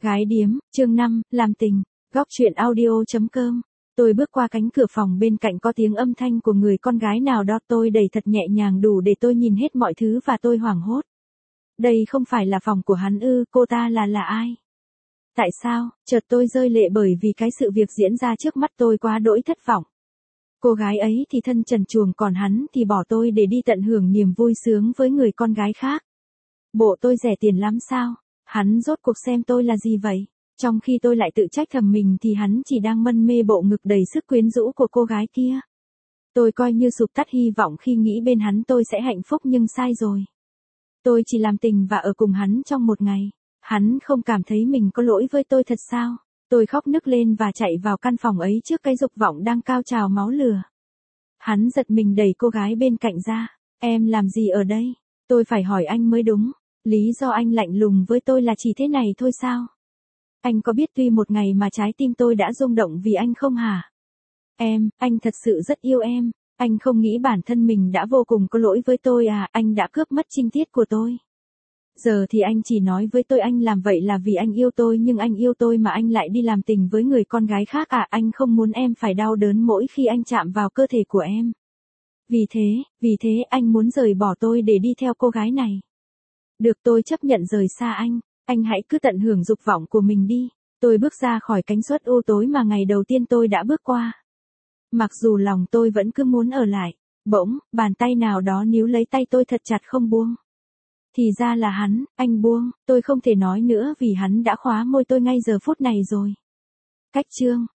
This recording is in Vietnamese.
Gái điếm, chương 5, làm tình, góc chuyện audio.com. Tôi bước qua cánh cửa phòng bên cạnh có tiếng âm thanh của người con gái nào đó, tôi đẩy thật nhẹ nhàng đủ để tôi nhìn hết mọi thứ và tôi hoảng hốt. Đây không phải là phòng của hắn ư, cô ta là ai? Tại sao, chợt tôi rơi lệ bởi vì cái sự việc diễn ra trước mắt tôi quá đỗi thất vọng. Cô gái ấy thì thân trần truồng còn hắn thì bỏ tôi để đi tận hưởng niềm vui sướng với người con gái khác. Bộ tôi rẻ tiền lắm sao? Hắn rốt cuộc xem tôi là gì vậy? Trong khi tôi lại tự trách thầm mình thì hắn chỉ đang mân mê bộ ngực đầy sức quyến rũ của cô gái kia. Tôi coi như sụp tắt hy vọng khi nghĩ bên hắn tôi sẽ hạnh phúc nhưng sai rồi. Tôi chỉ làm tình và ở cùng hắn trong một ngày. Hắn không cảm thấy mình có lỗi với tôi thật sao? Tôi khóc nức lên và chạy vào căn phòng ấy trước cái dục vọng đang cao trào máu lửa. Hắn giật mình đẩy cô gái bên cạnh ra. Em làm gì ở đây? Tôi phải hỏi anh mới đúng. Lý do anh lạnh lùng với tôi là chỉ thế này thôi sao? Anh có biết tuy một ngày mà trái tim tôi đã rung động vì anh không hả? Anh thật sự rất yêu em. Anh không nghĩ bản thân mình đã vô cùng có lỗi với tôi à? Anh đã cướp mất trinh tiết của tôi. Giờ thì anh chỉ nói với tôi anh làm vậy là vì anh yêu tôi, nhưng anh yêu tôi mà anh lại đi làm tình với người con gái khác à? Anh không muốn em phải đau đớn mỗi khi anh chạm vào cơ thể của em. Vì thế anh muốn rời bỏ tôi để đi theo cô gái này. Được, tôi chấp nhận rời xa anh hãy cứ tận hưởng dục vọng của mình đi. Tôi bước ra khỏi cánh suất u tối mà ngày đầu tiên tôi đã bước qua. Mặc dù lòng tôi vẫn cứ muốn ở lại, bỗng, bàn tay nào đó níu lấy tay tôi thật chặt không buông. Thì ra là hắn, anh buông, tôi không thể nói nữa vì hắn đã khóa môi tôi ngay giờ phút này rồi. Cách chương,